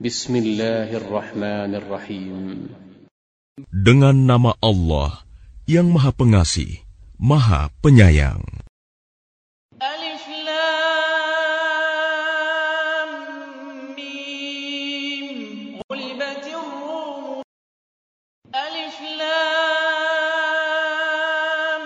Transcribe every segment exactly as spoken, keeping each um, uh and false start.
Bismillahirrahmanirrahim. Dengan nama Allah yang Maha Pengasih, Maha Penyayang. Alif Lam Mim. Ghulibatir Rum. Alif Lam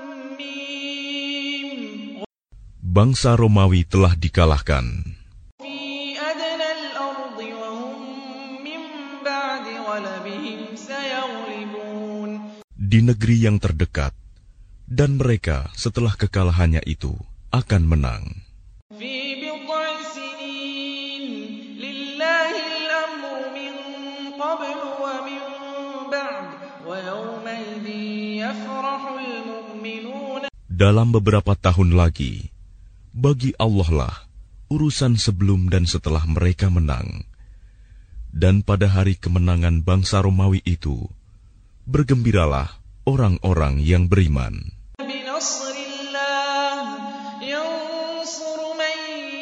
Mim. Bangsa Romawi telah dikalahkan. Fi adnal ardi wa hum min ba'di ghalabihim sayaghlibun. Di negeri yang terdekat, dan mereka setelah kekalahannya itu akan menang. Fi bid'i sinin lillahi al-amru min qablu wa min ba'd wa yawma idhin yafrahul mu'minuna. Dalam beberapa tahun lagi, bagi Allah lah urusan sebelum dan setelah mereka menang. Dan pada hari kemenangan bangsa Romawi itu, bergembiralah orang-orang yang beriman. Binasrillah yansuru man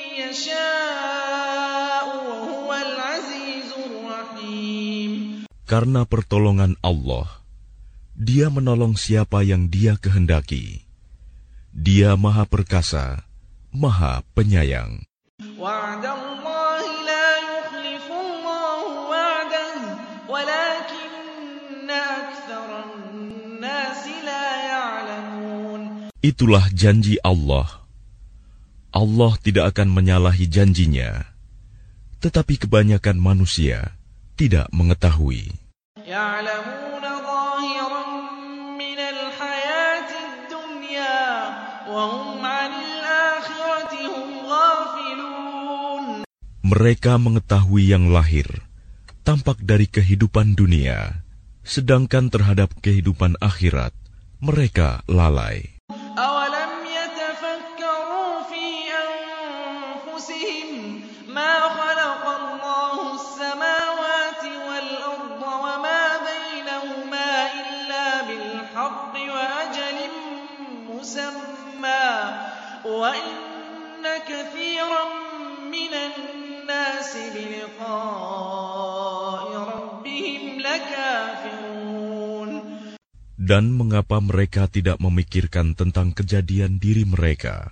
yasha'u wa huwal azizur rahim. Karena pertolongan Allah, Dia menolong siapa yang Dia kehendaki. Dia Maha Perkasa, Maha Penyayang. Wa'dallahi la yukhlifullahu wa'dahu walakinna aktsaran nasi la ya'lamun. Itulah janji Allah. Allah tidak akan menyalahi janjinya, tetapi kebanyakan manusia tidak mengetahui. Ya'lamuna zahiran minal hayatid dunya wa hum 'anil akhirati hum ghafilun. Mereka mengetahui yang lahir, tampak dari kehidupan dunia, sedangkan terhadap kehidupan akhirat, mereka lalai. أَوَلَمْ يَتَفَكَّرُوا فِي أَنفُسِهِمْ مَا خَلَقَ اللَّهُ السَّمَاوَاتِ وَالْأَرْضَ وَمَا بَيْنَهُمَا إِلَّا بِالْحَقِّ وَأَجَلٍ مُّسَمًّى وَإِنَّ كَثِيرًا مِّنَ النَّاسِ بِلِقَاءِ رَبِّهِمْ لَكَافِرُونَ. Dan mengapa mereka tidak memikirkan tentang kejadian diri mereka?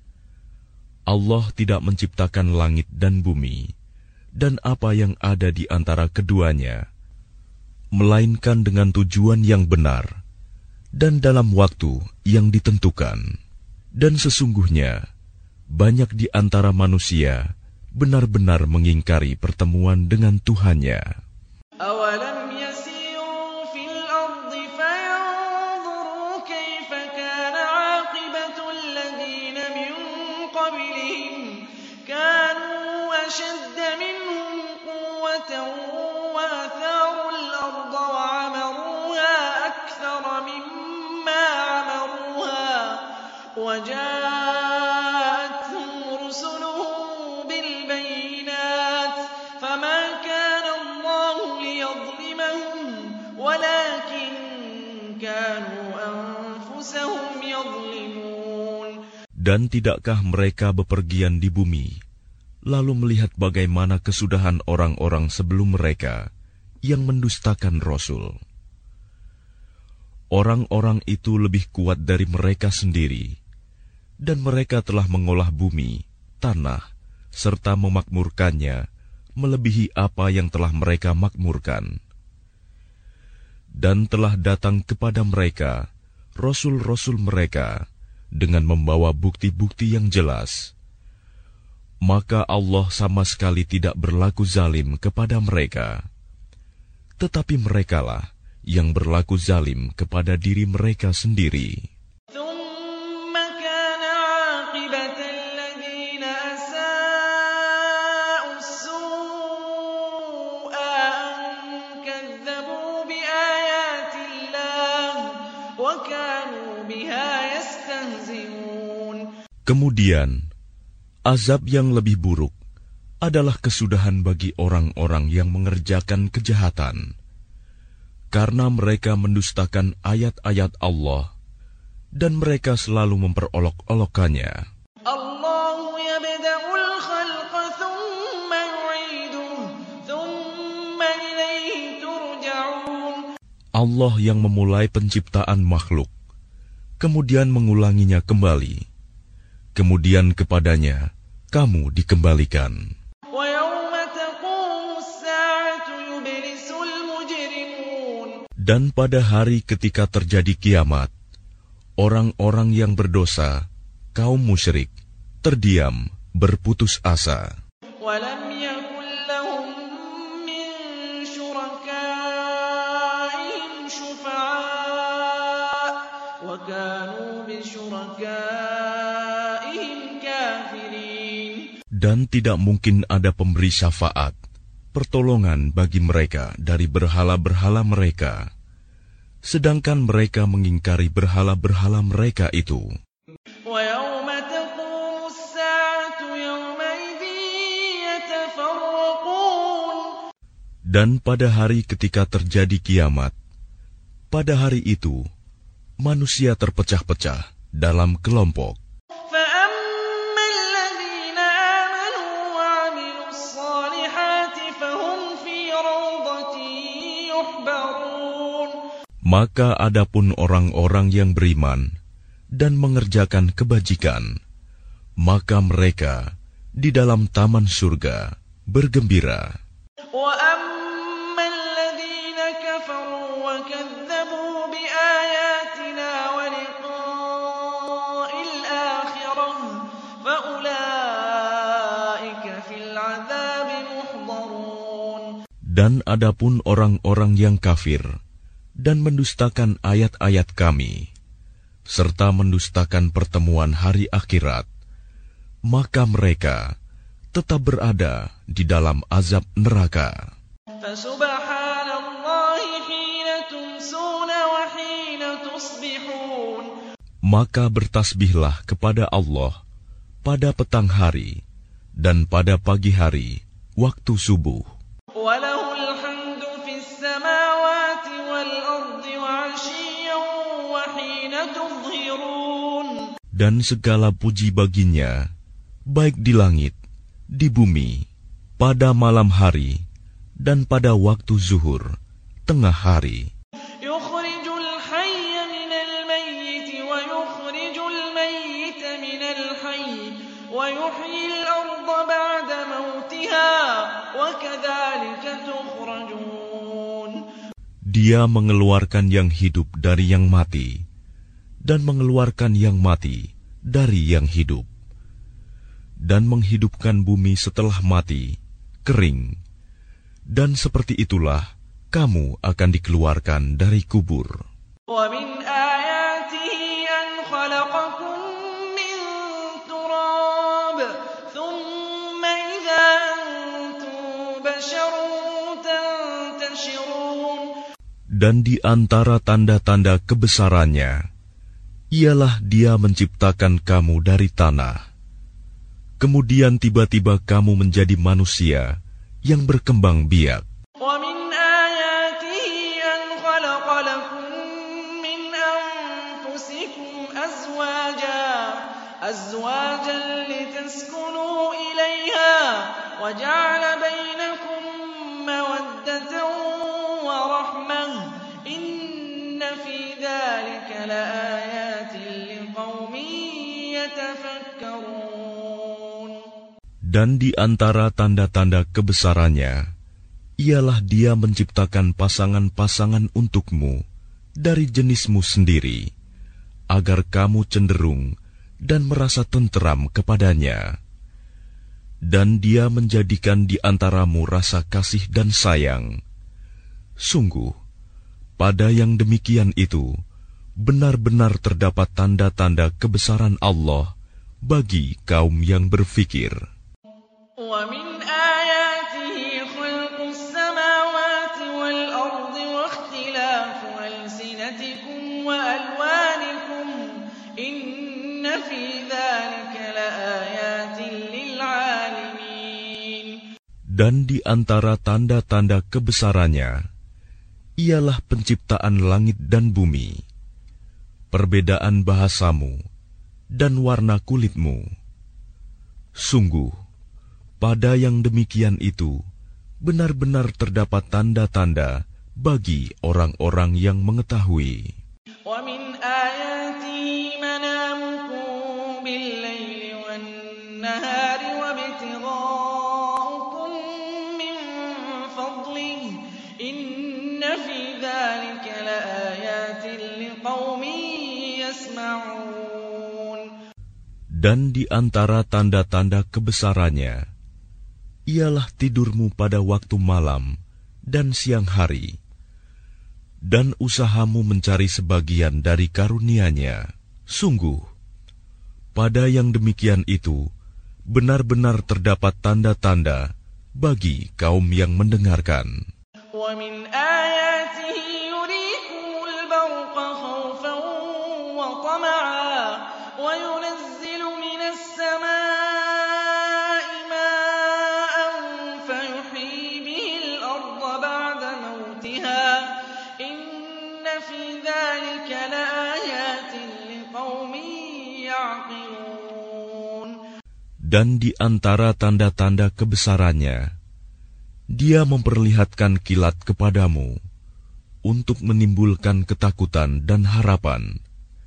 Allah tidak menciptakan langit dan bumi, dan apa yang ada di antara keduanya, melainkan dengan tujuan yang benar, dan dalam waktu yang ditentukan. Dan sesungguhnya, banyak di antara manusia benar-benar mengingkari pertemuan dengan Tuhannya. أَوَلَمْ يَسِيرُوا فِي الْأَرْضِ فَيَنظُرُوا كَيْفَ كَانَ عَاقِبَةُ الَّذِينَ مِن قَبْلِهِمْ كَانُوا أَشَدَّ مِنْهُمْ قُوَّةً وَأَثَارُوا الْأَرْضَ وَعَمَرُوهَا أَكْثَرَ مِمَّا عَمَرُوهَا وَجَاءَتْهُمْ رُسُلُهُم بِالْبَيِّنَاتِ فَمَا كَانَ اللَّهُ لِيَظْلِمَهُمْ وَلَكِن كَانُوا أَنفُسَهُمْ يَظْلِمُونَ. Dan tidakkah mereka bepergian di bumi, lalu melihat bagaimana kesudahan orang-orang sebelum mereka yang mendustakan Rasul? Orang-orang itu lebih kuat dari mereka sendiri, dan mereka telah mengolah bumi, tanah, serta memakmurkannya melebihi apa yang telah mereka makmurkan. Dan telah datang kepada mereka Rasul-Rasul mereka dengan membawa bukti-bukti yang jelas. Maka Allah sama sekali tidak berlaku zalim kepada mereka. Tetapi merekalah yang berlaku zalim kepada diri mereka sendiri. ثُمَّ كَانَ عَاقِبَةَ الَّذِينَ أَسَاءُوا السُّوءَ أَن كَذَّبُوا بِآيَاتِ اللَّهِ وَكَانُوا بِهَا يَسْتَهْزِئُونَ. Kemudian, azab yang lebih buruk adalah kesudahan bagi orang-orang yang mengerjakan kejahatan, karena mereka mendustakan ayat-ayat Allah, dan mereka selalu memperolok-olokkannya. Allahu yabda'ul khalqa thumma yu'iduhu Allah yang memulai penciptaan makhluk, kemudian mengulanginya kembali, kemudian kepadanya kamu dikembalikan. Dan pada hari ketika terjadi kiamat, orang-orang yang berdosa, kaum musyrik, terdiam, berputus asa. Dan tidak mungkin ada pemberi syafaat, pertolongan bagi mereka dari berhala-berhala mereka, sedangkan mereka mengingkari berhala-berhala mereka itu. Dan pada hari ketika terjadi kiamat, pada hari itu manusia terpecah-pecah dalam kelompok. Maka adapun orang-orang yang beriman dan mengerjakan kebajikan, maka mereka di dalam taman surga bergembira. Dan adapun orang-orang yang kafir dan mendustakan ayat-ayat kami, serta mendustakan pertemuan hari akhirat, maka mereka tetap berada di dalam azab neraka. Maka bertasbihlah kepada Allah pada petang hari dan pada pagi hari, waktu subuh. Dan segala puji baginya, baik di langit, di bumi, pada malam hari, dan pada waktu zuhur, tengah hari. Dia mengeluarkan yang hidup dari yang mati, dan mengeluarkan yang mati dari yang hidup, dan menghidupkan bumi setelah mati, kering, dan seperti itulah kamu akan dikeluarkan dari kubur. Dan di antara tanda-tanda kebesarannya, ialah Dia menciptakan kamu dari tanah. Kemudian tiba-tiba kamu menjadi manusia yang berkembang biak. Dan di antara tanda-tanda kebesarannya, ialah Dia menciptakan pasangan-pasangan untukmu dari jenismu sendiri, agar kamu cenderung dan merasa tenteram kepadanya. Dan Dia menjadikan di antaramu rasa kasih dan sayang. Sungguh, pada yang demikian itu, benar-benar terdapat tanda-tanda kebesaran Allah bagi kaum yang berfikir. Dan di antara tanda-tanda kebesarannya, ialah penciptaan langit dan bumi, perbedaan bahasamu, dan warna kulitmu. Sungguh, pada yang demikian itu, benar-benar terdapat tanda-tanda bagi orang-orang yang mengetahui. وَمِنْ آيَاتِهِ مَنَامُكُمْ بِاللَّيْلِ وَالنَّهَارِ وَابْتِغَاؤُكُمْ مِنْ فَضْلِهِ إِنَّ فِي ذَلِكَ لَآيَاتٍ لِقَوْمٍ يَسْمَعُونَ. Dan di antara tanda-tanda kebesarannya ialah tidurmu pada waktu malam dan siang hari, dan usahamu mencari sebagian dari karunia-Nya. Sungguh, pada yang demikian itu benar-benar terdapat tanda-tanda bagi kaum yang mendengarkan. وَمِنْ آيَاتِهِ يُرِيكُمُ الْبَرْقَ خَوْفًا وَطَمَعًا وَيُنَزِّلُ مِنَ السَّمَاءِ مَاءً فَيُحْيِي بِهِ الْأَرْضَ بَعْدَ مَوْتِهَا إِنَّ فِي ذَلِكَ لَآيَاتٍ لِقَوْمٍ يَعْقِلُونَ. Dan di antara tanda-tanda kebesarannya, Dia memperlihatkan kilat kepadamu untuk menimbulkan ketakutan dan harapan.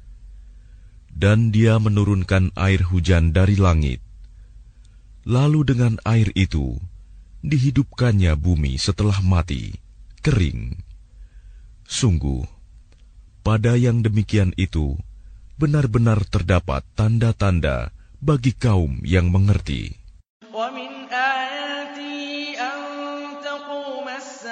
Dan Dia menurunkan air hujan dari langit. Lalu dengan air itu dihidupkannya bumi setelah mati, kering. Sungguh, pada yang demikian itu benar-benar terdapat tanda-tanda bagi kaum yang mengerti. وَمِنْ آيَاتِهِ أَن تَقُومَ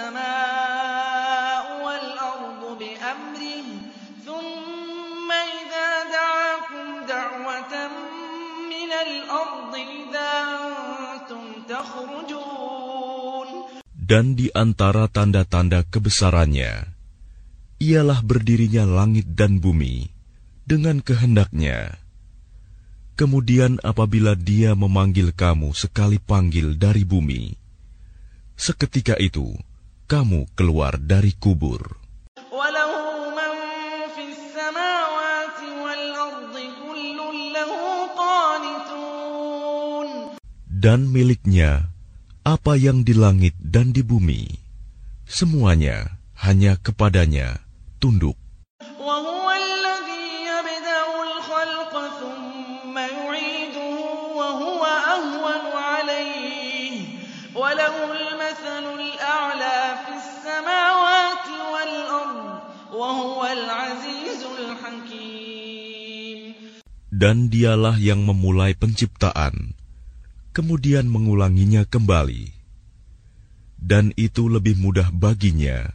السَّمَاءُ وَالْأَرْضُ بِأَمْرِهِ ثُمَّ إِذَا دَعَاكُمْ دَعْوَةً مِّنَ الْأَرْضِ إِذَا أَنْتُمْ تَخْرُجُونَ. Dan di antara tanda-tanda kebesarannya ialah berdirinya langit dan bumi dengan kehendaknya. Kemudian apabila Dia memanggil kamu sekali panggil dari bumi, seketika itu kamu keluar dari kubur. وَلَهُ مَنْ فِي السَّمَاوَاتِ وَالْأَرْضِ كُلٌّ لَهُ قَانِتُونَ. Dan miliknya apa yang di langit dan di bumi, semuanya hanya kepadanya tunduk. وَهُوَ الَّذِي يَبْدَأُ الْخَلْقَ ثُمَّ يُعِيدُهُ وَهُوَ أَهْوَنُ عَلَيْهِ وَلَهُ الْمَثَلُ الْأَعْلَى فِي السَّمَاوَاتِ وَالْأَرْضِ وَهُوَ الْعَزِيزُ الْحَكِيمُ. Dan Dialah yang memulai penciptaan, kemudian mengulanginya kembali. Dan itu lebih mudah baginya.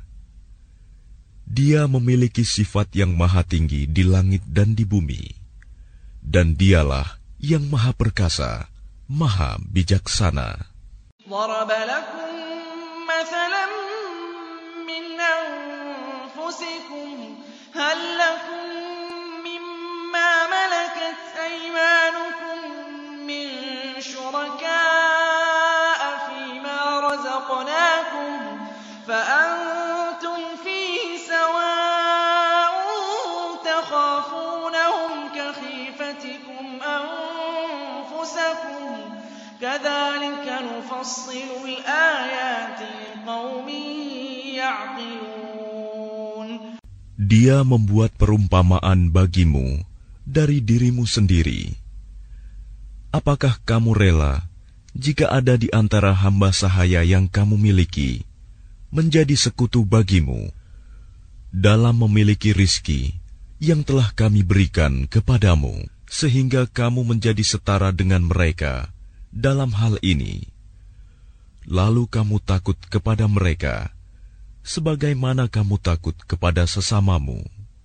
Dia memiliki sifat yang maha tinggi di langit dan di bumi. Dan Dialah yang maha perkasa, maha bijaksana. ضَرَبَ لَكُم مَّثَلًا مِّنْ أَنفُسِكُمْ هَل لَّكُم مِّمَّا مَلَكَتْ أَيْمَانُكُم مِّن شُرَكَاءَ فِيمَا رَزَقْنَاكُمْ فَأَنتُمْ فِيهِ سَوَاءٌ تَخَافُونَهُمْ كَخِيفَتِكُمْ أَنفُسَكُمْ كَذَلِكَ نُفَصِّلُ الْآيَاتِ لِقَوْمٍ يَعْقِلُونَ. Dia membuat perumpamaan bagimu dari dirimu sendiri. Apakah kamu rela jika ada di antara hamba sahaya yang kamu miliki menjadi sekutu bagimu dalam memiliki rizki yang telah kami berikan kepadamu, sehingga kamu menjadi setara dengan mereka dalam hal ini? Lalu kamu takut kepada mereka sebagaimana kamu takut kepada sesamamu.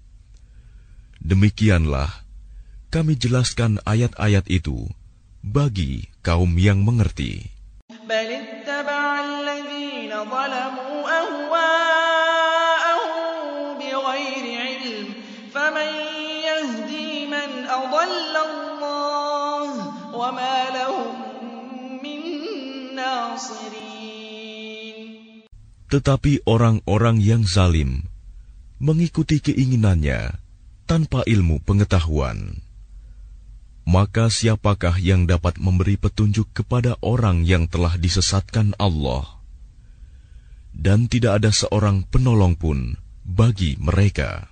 Demikianlah kami jelaskan ayat-ayat itu bagi kaum yang mengerti. بَلِ اتَّبَعَ الَّذِينَ ظَلَمُوا أَهْوَاءَهُم بِغَيْرِ عِلْمٍ فَمَن يَهْدِي مَنْ أَضَلَّ اللَّهُ وَمَا لَهُم مِّن نَّاصِرِينَ. Tetapi orang-orang yang zalim mengikuti keinginannya tanpa ilmu pengetahuan. Maka siapakah yang dapat memberi petunjuk kepada orang yang telah disesatkan Allah? dan tidak ada seorang penolong pun bagi mereka.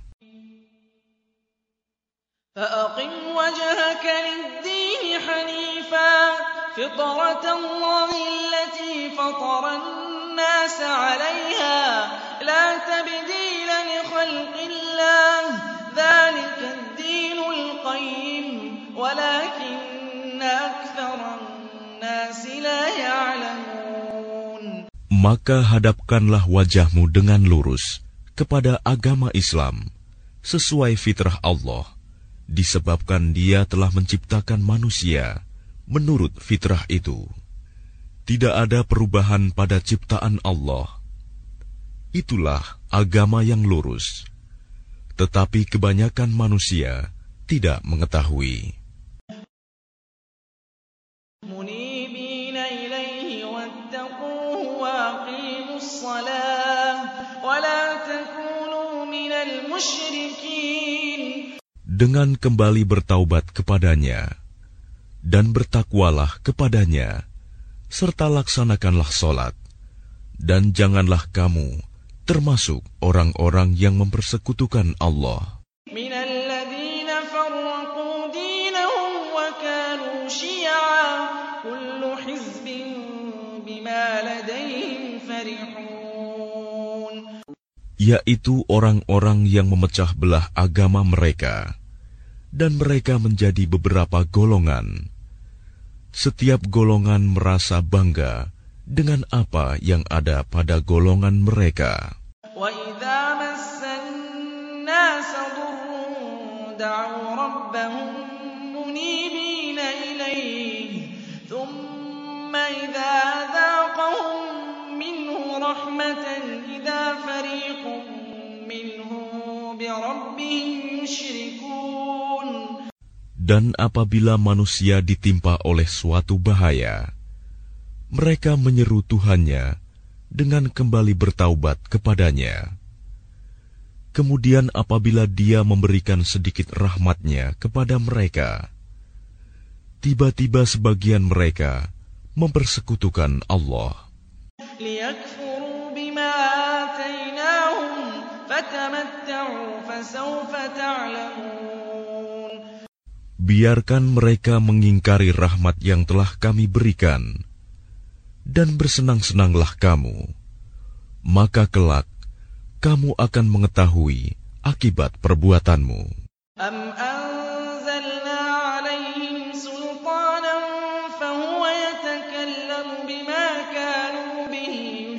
فأقم وجهك للدين حنيفا فطرة الله التي فطر الناس عليها لا تبديل لخلق الله ذلك الدين القيم ولكن أكثر الناس لا يعلمون. Maka hadapkanlah wajahmu dengan lurus kepada agama Islam sesuai fitrah Allah, disebabkan Dia telah menciptakan manusia menurut fitrah itu. Tidak ada perubahan pada ciptaan Allah. Itulah agama yang lurus. Tetapi kebanyakan manusia tidak mengetahui. منيبين إليه واتقوه وأقيموا الصلاة ولا تكونوا من المشركين. Dengan kembali bertaubat kepadanya dan bertakwalah kepadanya, serta laksanakanlah solat, dan janganlah kamu termasuk orang-orang yang mempersekutukan Allah. من الذين فرقوا دينهم وكانوا شيعا كل حزب بما لديهم فرحون. Yaitu orang-orang yang memecah belah agama mereka, dan mereka menjadi beberapa golongan. Setiap golongan merasa bangga dengan apa yang ada pada golongan mereka. وَإِذَا مَسَّ النَّاسَ ضُرٌّ دَعَوْا رَبَّهُم مُّنِيبِينَ إِلَيْهِ ثُمَّ إِذَا أَذَاقَهُم مِّنْهُ رَحْمَةً إِذَا فَرِيقٌ مِّنْهُم بِرَبِّهِمْ يُشْرِكُونَ. Dan apabila manusia ditimpa oleh suatu bahaya, mereka menyeru Tuhannya dengan kembali bertaubat kepadanya. Kemudian apabila Dia memberikan sedikit rahmat-Nya kepada mereka, tiba-tiba sebagian mereka mempersekutukan Allah. لِيَكْفُرُوا بِمَا آتَيْنَاهُمْ فَتَمَتَّعُوا فَسَوْفَ تَعْلَمُونَ. Biarkan mereka mengingkari rahmat yang telah kami berikan, dan bersenang-senanglah kamu, maka kelak kamu akan mengetahui akibat perbuatanmu. أَمْ أَنزَلْنَا عَلَيْهِمْ سُلْطَانًا فَهُوَ يَتَكَلَّمُ بِمَا كَانُوا بِهِ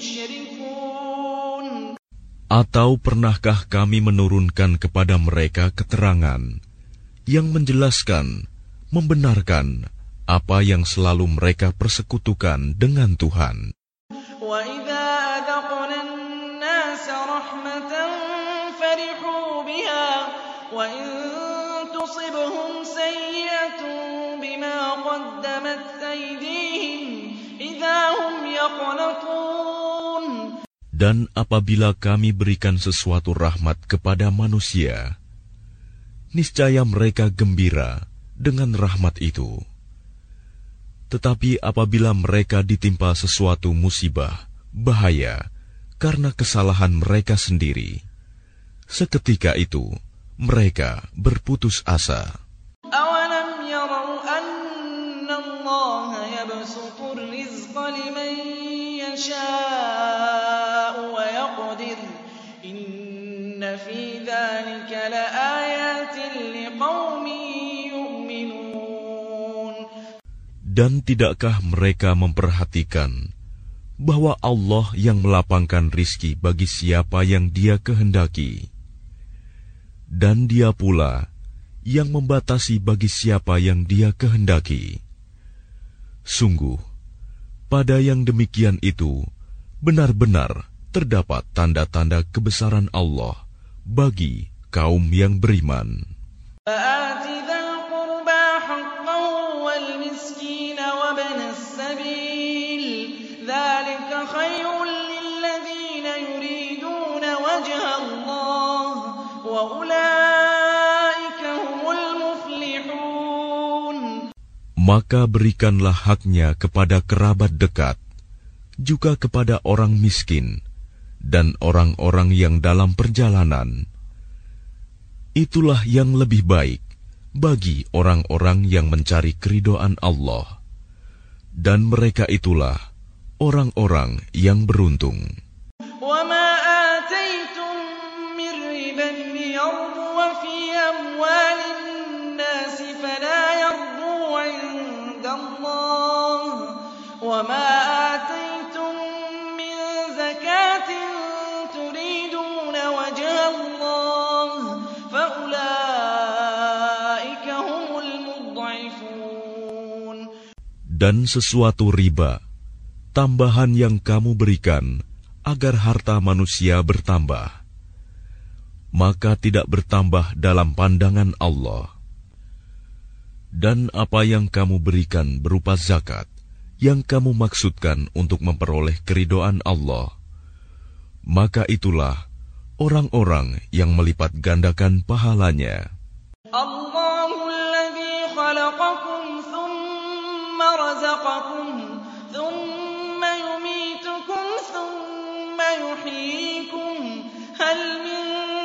يُشْرِكُونَ. Atau pernahkah kami menurunkan kepada mereka keterangan yang menjelaskan, membenarkan apa yang selalu mereka persekutukan dengan Tuhan. وَإِذَا أَذَقْنَا النَّاسَ رَحْمَةً فَرِحُوا بِهَا وَإِن تُصِبْهُمْ سَيِّئَةٌ بِمَا قَدَّمَتْ أَيْدِيهِمْ إِذَا هُمْ يَقْنَطُونَ. Dan apabila kami berikan sesuatu rahmat kepada manusia, niscaya mereka gembira dengan rahmat itu. Tetapi apabila mereka ditimpa sesuatu musibah, bahaya, karena kesalahan mereka sendiri, seketika itu mereka berputus asa. أَوَلَمْ يَرَوْا أَنَّ اللَّهَ يَبْسُطُ الرِّزْقَ لِمَن يَشَاءُ وَيَقْدِرُ إِنَّ فِي ذَلِكَ لَآيَاتٍ لِقَوْمٍ يُؤْمِنُونَ. Dan tidakkah mereka memperhatikan bahwa Allah yang melapangkan rizki bagi siapa yang Dia kehendaki, dan Dia pula yang membatasi bagi siapa yang Dia kehendaki. Sungguh, pada yang demikian itu benar-benar terdapat tanda-tanda kebesaran Allah bagi kaum yang beriman. فَآتِ ذَا الْقُرْبَىٰ حَقَّهُ وَالْمِسْكِينَ وَابْنَ السَّبِيلِ ذَٰلِكَ خَيْرٌ لِّلَّذِينَ يُرِيدُونَ وَجْهَ اللَّهِ وَأُولَٰئِكَ هُمُ الْمُفْلِحُونَ. Maka berikanlah haknya kepada kerabat dekat, juga kepada orang miskin, dan orang-orang yang dalam perjalanan. Itulah yang lebih baik bagi orang-orang yang mencari keridhaan Allah, dan mereka itulah orang-orang yang beruntung. وَمَا آتَيْتُم مِّن رِّبًا لِّيَرْبُوَ فِي أَمْوَالِ النَّاسِ فَلَا يَرْبُو عِندَ اللَّهِ وَمَا آتَيْتُم مِّن زَكَاةٍ تُرِيدُونَ وَجْهَ اللَّهِ فَأُولَٰئِكَ هُمُ الْمُضْعِفُونَ. Dan sesuatu riba, tambahan yang kamu berikan agar harta manusia bertambah, maka tidak bertambah dalam pandangan Allah. Dan apa yang kamu berikan berupa zakat, yang kamu maksudkan untuk memperoleh keridhaan Allah, maka itulah orang-orang yang melipat gandakan pahalanya. Allahul ladzi khalaqakum thumma razaqakum thumma yumitukum thumma yuhyikum hal min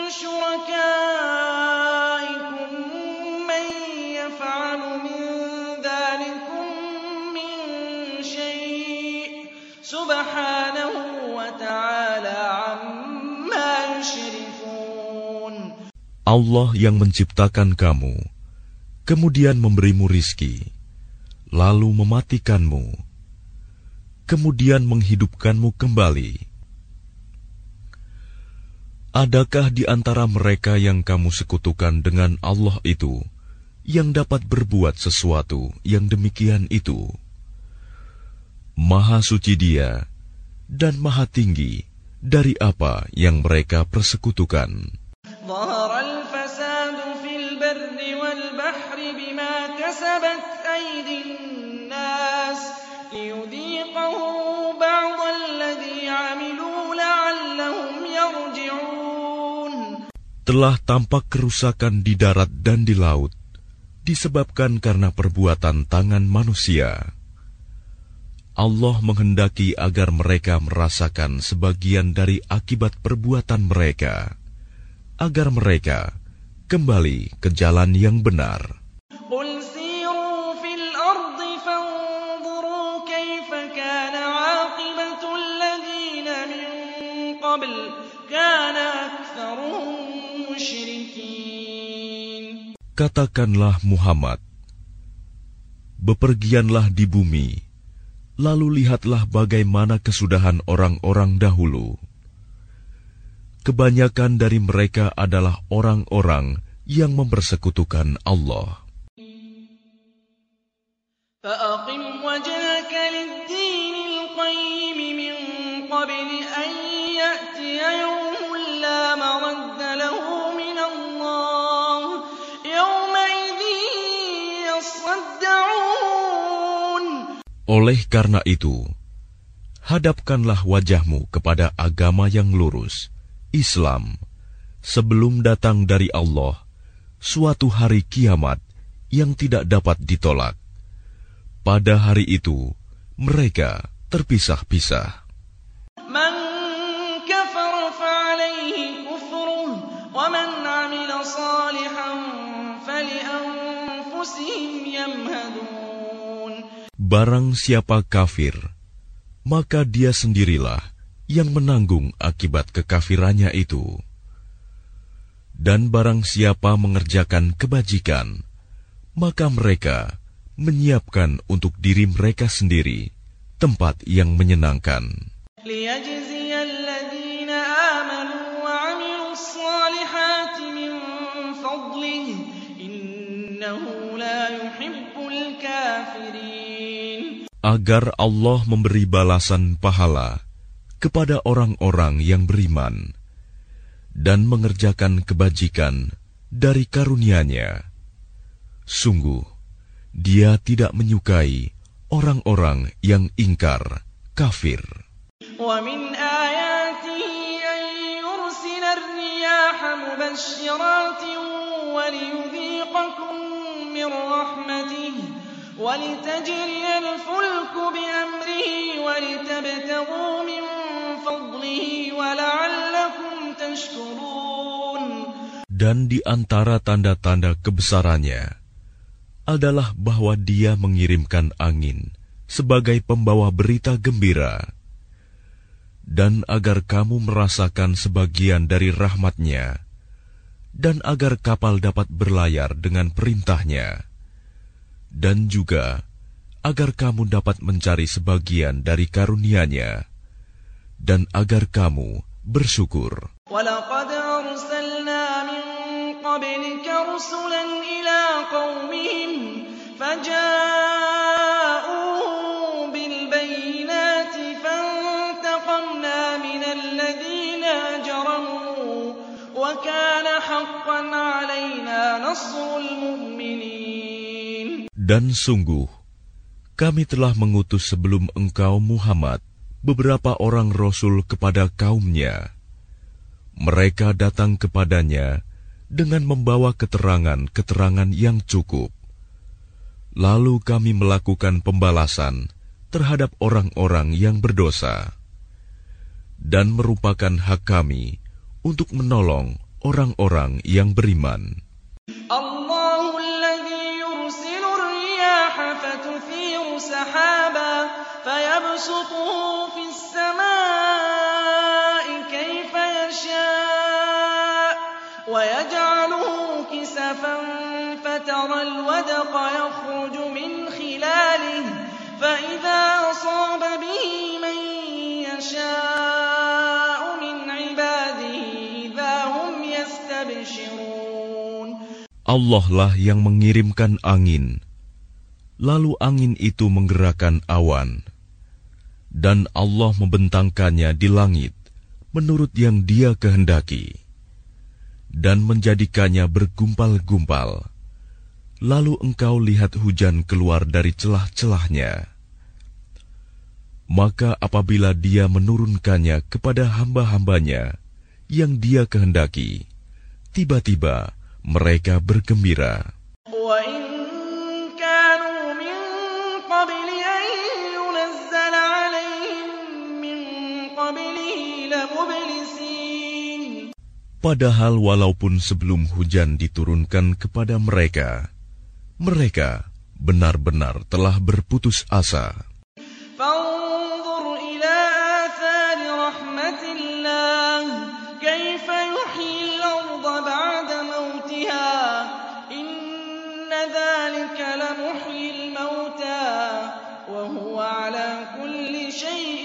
syurakaikum man yaf'alu min dhalikum min syai' subhanahu wa ta'ala amma yushrikun. Allah yang menciptakan kamu, kemudian memberimu rizki, lalu mematikanmu, kemudian menghidupkanmu kembali. Adakah di antara mereka yang kamu sekutukan dengan Allah itu, yang dapat berbuat sesuatu yang demikian itu? Maha suci Dia, dan maha tinggi dari apa yang mereka persekutukan. ظهر الفساد في البر والبحر بما كسبت أيدي الناس ليذيقهم بعض الذي عملوا لعلهم يرجعون. Telah tampak kerusakan di darat dan di laut disebabkan karena perbuatan tangan manusia. Allah menghendaki agar mereka merasakan sebagian dari akibat perbuatan mereka, agar mereka kembali ke jalan yang benar. قل سيروا في الأرض فانظروا كيف كان عاقبة الذين من قبل كان أكثرهم مشركين. Katakanlah Muhammad, bepergianlah di bumi, lalu lihatlah bagaimana kesudahan orang-orang dahulu. Kebanyakan dari mereka adalah orang-orang yang mempersekutukan Allah. فأقم وجهك للدين القيم من قبل أن يأتي يوم لا مرد له من الله يومئذ يصدعون. Oleh karena itu, hadapkanlah wajahmu kepada agama yang lurus, Islam, sebelum datang dari Allah suatu hari kiamat yang tidak dapat ditolak. Pada hari itu, mereka terpisah-pisah. من كفر فعليه كفره ومن عمل صالحا فلأنفسهم يمهدون. Barang siapa kafir, maka dia sendirilah yang menanggung akibat kekafirannya itu. Dan barang siapa mengerjakan kebajikan, maka mereka menyiapkan untuk diri mereka sendiri tempat yang menyenangkan. ليجزي الذين آمنوا وعملوا الصالحات من فضله إنه لا يحب الكافرين. Agar Allah memberi balasan pahala kepada orang-orang yang beriman dan mengerjakan kebajikan dari karunia-Nya. Sungguh, Dia tidak menyukai orang-orang yang ingkar, kafir. ومن آياته أن يرسل الرياح مبشرات وليذيقكم من رحمته ولتجري الفلك بأمره ولتبتغوا من فضله ولعلكم يشكرون. Dan di antara tanda-tanda kebesarannya adalah bahwa Dia mengirimkan angin sebagai pembawa berita gembira, dan agar kamu merasakan sebagian dari rahmat-Nya, dan agar kapal dapat berlayar dengan perintahnya, dan juga agar kamu dapat mencari sebagian dari karunia-Nya, dan agar kamu bersyukur. وَلَقَدْ أَرْسَلْنَا مِن قَبْلِكَ رُسُلًا إِلَىٰ قَوْمِهِمْ فَجَاءُوهُم بِالْبَيِّنَاتِ فَانتَقَمْنَا مِنَ الَّذِينَ أَجْرَمُوا وَكَانَ حَقًّا عَلَيْنَا نَصْرُ الْمُؤْمِنِينَ. Dan sungguh, kami telah mengutus sebelum engkau Muhammad beberapa orang Rasul kepada kaumnya. Mereka datang kepadanya dengan membawa keterangan-keterangan yang cukup. Lalu kami melakukan pembalasan terhadap orang-orang yang berdosa. Dan merupakan hak kami untuk menolong orang-orang yang beriman. الله الذي يرسل الرياح فتثير سحابا فيبسطه في السماء كيف يشاء ويجعله كسفا فترى الودق يخرج من خلاله فإذا أصاب به من يشاء من عباده إذا هم يستبشرون. Allah lah yang mengirimkan angin, lalu angin itu menggerakkan awan, dan Allah membentangkannya di langit menurut yang Dia kehendaki, dan menjadikannya bergumpal-gumpal. Lalu engkau lihat hujan keluar dari celah-celahnya. Maka apabila Dia menurunkannya kepada hamba-hambanya yang Dia kehendaki, tiba-tiba mereka bergembira. وَإِن كَانُوا مِن قَبْلِ أَن يُنَزَّلَ عَلَيْهِم مِّن قَبْلِهِ لَمُبْلِسِينَ. Padahal walaupun sebelum hujan diturunkan kepada mereka, mereka benar-benar telah berputus asa. فَانظُرْ إِلَىٰ آثَارِ رَحْمَةِ اللَّهِ كَيْفَ يُحْيِي الْأَرْضَ بَعْدَ مَوْتِهَا إِنَّ ذَٰلِكَ لَمُحْيِي الْمَوْتَىٰ وَهُوَ عَلَىٰ كُلِّ شَيْءٍ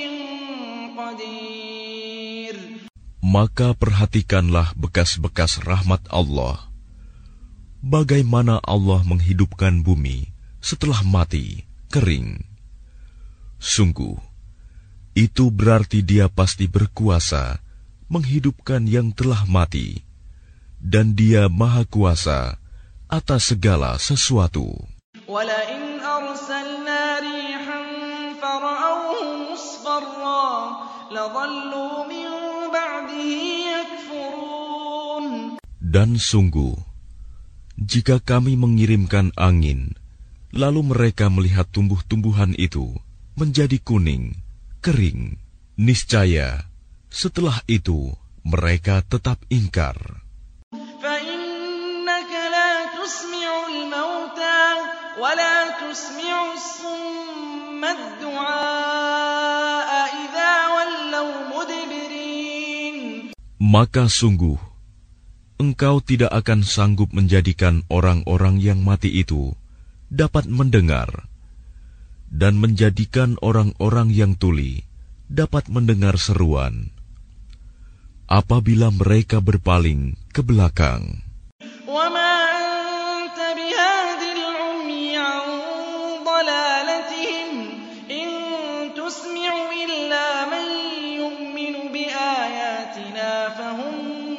قَدِيرٌ. Maka perhatikanlah bekas-bekas rahmat Allah. Bagaimana Allah menghidupkan bumi setelah mati, kering. Sungguh, itu berarti Dia pasti berkuasa menghidupkan yang telah mati, dan Dia Maha Kuasa atas segala sesuatu. وَلَئِنْ أَرْسَلْنَا رِيحًا فَرَأَوْهُ مُصْفَرًّا لَظَلُّوا مِن بَعْدِهِ يَكْفُرُونَ. Dan sungguh, jika kami mengirimkan angin, lalu mereka melihat tumbuh-tumbuhan itu menjadi kuning, kering, niscaya setelah itu mereka tetap ingkar. فَإِنَّكَ لَا تُسْمِعُ الْمَوْتَىٰ وَلَا تُسْمِعُ الصُّمَّ الدُّعَاءَ إِذَا وَلَّوْا مُدْبِرِينَ. Maka sungguh, engkau tidak akan sanggup menjadikan orang-orang yang mati itu dapat mendengar, dan menjadikan orang-orang yang tuli dapat mendengar seruan apabila mereka berpaling ke belakang. وَمَا أَنتَ بِهَادِ الْعُمْيِ عَن ضَلَالَتِهِمْ إِن تُسْمِعُ إِلَّا مَن يُؤْمِنُ بِآيَاتِنَا فَهُم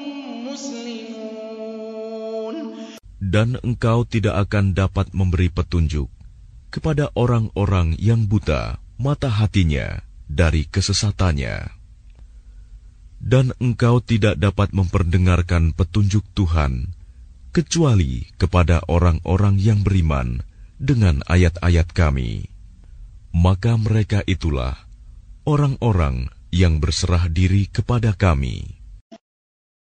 مُّسْلِمُونَ. Dan engkau tidak akan dapat memberi petunjuk kepada orang-orang yang buta mata hatinya dari kesesatannya. Dan engkau tidak dapat memperdengarkan petunjuk Tuhan kecuali kepada orang-orang yang beriman dengan ayat-ayat kami. Maka mereka itulah orang-orang yang berserah diri kepada kami.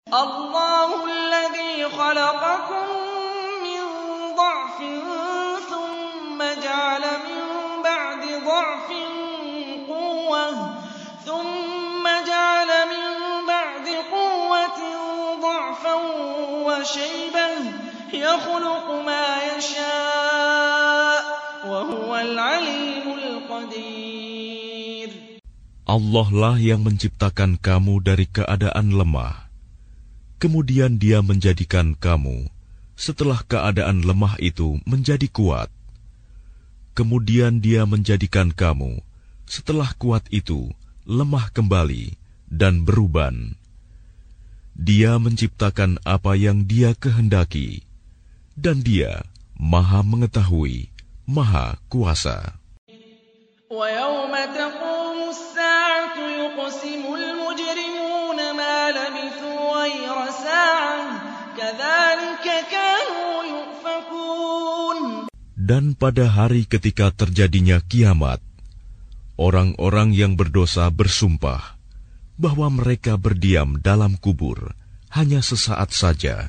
Allahu alladhi khalaqakum min dha'fin thumma ja'ala min ba'di dha'fin quwwah thumma ja'ala min ba'di quwwatin dha'fan wa shaybah yakhluqu ma yasha' wa huwal 'alimul qadir. Allah lah yang menciptakan kamu dari keadaan lemah. Kemudian Dia menjadikan kamu setelah keadaan lemah itu menjadi kuat. Kemudian Dia menjadikan kamu setelah kuat itu lemah kembali dan beruban. Dia menciptakan apa yang Dia kehendaki, dan Dia Maha Mengetahui, Maha Kuasa. وَيَوْمَ تَقُومُ السَّاعَةُ يُقْسِمُ الْمُجْرِمُونَ مَا لَبِثُوا غَيْرَ سَاعَةٍ كَذَلِكَ كَانُوا يُؤْفَكُونَ. Dan pada hari ketika terjadinya kiamat, orang-orang yang berdosa bersumpah bahwa mereka berdiam dalam kubur hanya sesaat saja.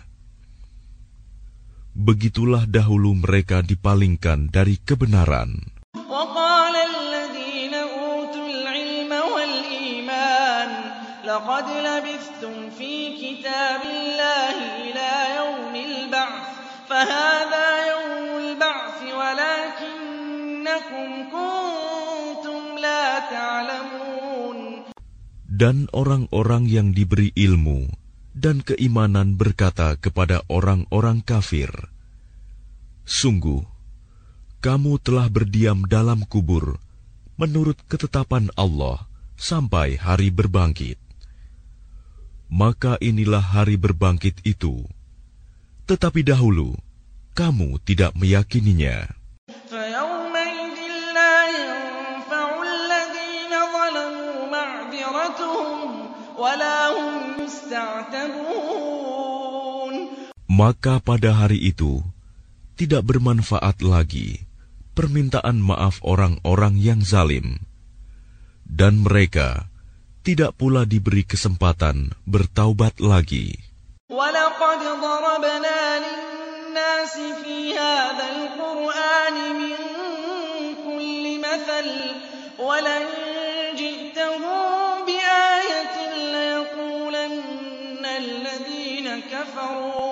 Begitulah dahulu mereka dipalingkan dari kebenaran. وَقَالَ الَّذِينَ أُوتُوا الْعِلْمَ وَالْإِيمَانَ لَقَدْ لَبِثْتُمْ فِي كِتَابِ اللَّهِ إِلَى يَوْمِ الْبَعْثِ فَهَذَا يَوْمُ الْبَعْثِ وَلَكِنَّكُمْ كُنتُمْ لَا تَعْلَمُونَ. Dan orang-orang yang diberi ilmu dan keimanan berkata kepada orang-orang kafir, "Sungguh, kamu telah berdiam dalam kubur menurut ketetapan Allah sampai hari berbangkit. Maka inilah hari berbangkit itu. Tetapi dahulu, kamu tidak meyakininya." فَيَوْمَئِذٍ لَّا يَنفَعُ الَّذِينَ ظَلَمُوا مَعْذِرَتُهُمْ وَلَا هُمْ يُسْتَعْتَبُونَ. Maka pada hari itu tidak bermanfaat lagi permintaan maaf orang-orang yang zalim, dan mereka tidak pula diberi kesempatan bertaubat lagi. وَلَقَدْ ضَرَبْنَا لِلنَّاسِ فِي هَذَا الْقُرْآنِ مِنْ كُلِّ مَثَلٍ وَلَئِنْ جِئْتَهُم بِآيَةٍ لَيَقُولَنَّ الَّذِينَ كَفَرُوا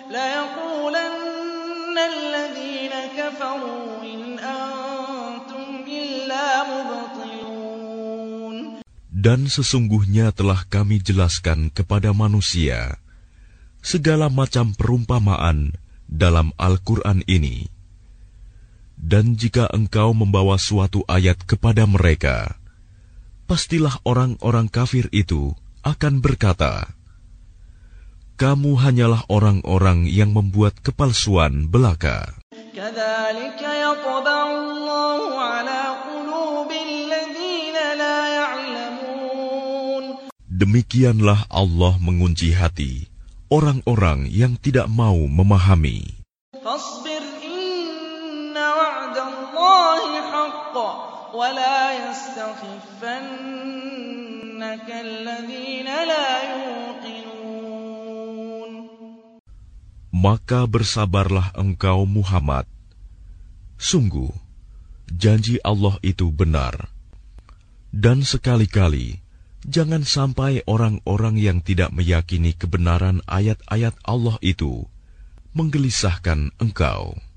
لَيَقُولَنَّ الَّذِينَ كَفَرُوا إِنْ أَنْتُمْ إِلَّا مُبْطِلُونَ. Dan sesungguhnya telah kami jelaskan kepada manusia segala macam perumpamaan dalam Al-Quran ini. Dan jika engkau membawa suatu ayat kepada mereka, pastilah orang-orang kafir itu akan berkata, "Kamu hanyalah orang-orang yang membuat kepalsuan belaka." كَذَلِكَ يَطْبَعُ اللَّهُ عَلَى قُلُوبِ الَّذِينَ لَا يَعْلَمُونَ. Demikianlah Allah mengunci hati orang-orang yang tidak mau memahami. فَاصْبِرْ إِنَّ وَعْدَ اللَّهِ حَقٌّ وَلَا يَسْتَخِفَّنَّكَ الَّذِينَ لَا يُوقِنُونَ. Maka bersabarlah engkau Muhammad. Sungguh, janji Allah itu benar. Dan sekali-kali, jangan sampai orang-orang yang tidak meyakini kebenaran ayat-ayat Allah itu menggelisahkan engkau.